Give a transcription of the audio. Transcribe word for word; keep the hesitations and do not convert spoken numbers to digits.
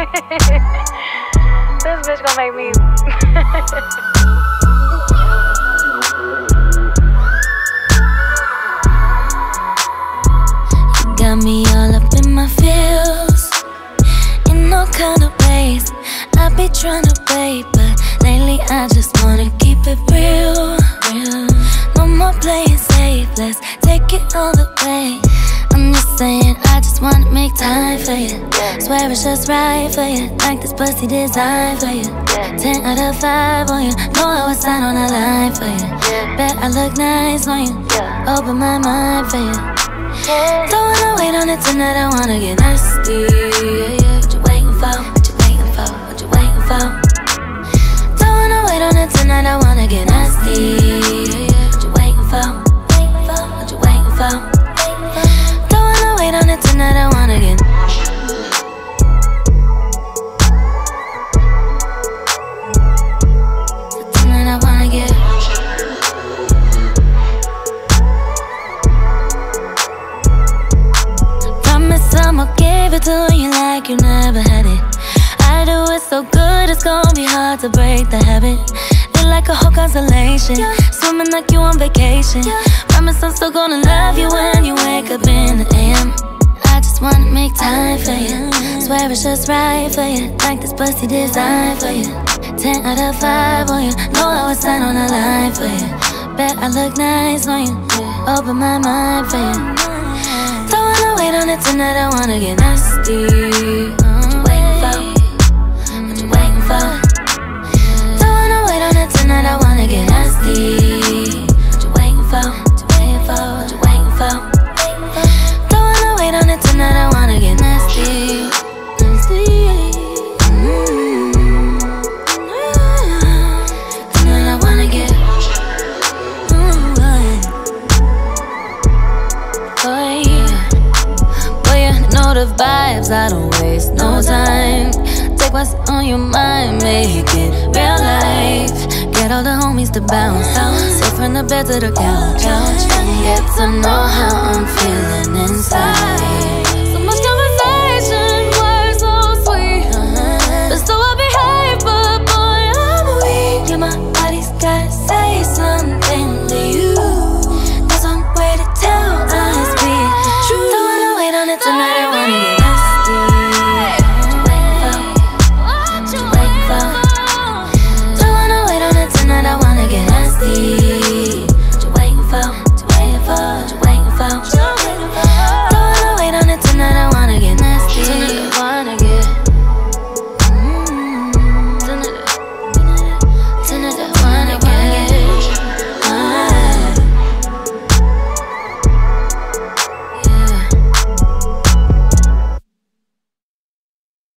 This bitch gonna make me. You got me all up in my feels, in all kind of ways. I be tryna wait, but lately I just wanna keep it real, real. No more playing safe, let's take it all the way. I'm just saying, I just wanna make time for you. Swear it's just right for you, like this pussy designed for you. Ten out of five on you, know I was sign on the line for you. Bet I look nice on you, open my mind for you. Don't wanna wait on it tonight, I wanna get nasty. Yeah, yeah. What you waiting for? What you waiting for? What you waiting for? Don't wanna wait on it tonight, I wanna get nasty. Yeah, yeah. What you waiting for? Waiting for? What you waiting for? Don't wanna wait on it tonight, I wanna get. Tonight I wanna get. Promise I'ma give it to you like you never had it. I do it so good, it's gonna be hard to break the habit. Feel like a whole constellation, swimming like you on vacation. Promise I'm still gonna love you when you wake up in the A M. I just wanna make time for you. Swear it's just right for you, like this pussy designed for you. Ten out of five on you, know I was sign on the line for you. Bet I look nice on you, open my mind for you. Don't wanna wait on it tonight, I wanna get nasty. What you waiting for? What you waiting for? Don't wanna wait on it tonight, I wanna get nasty. What you waiting for? What you waiting for? What you waiting for? Don't wanna wait on it tonight, I wanna get nasty. Nasty. Mm-hmm. Tonight I wanna get. Mm-hmm. Boy, boy, you know the vibes, I don't waste no time. Take what's on your mind, make it real life. Get all the homies to bounce, sit from the bed to the couch, couch. Get to know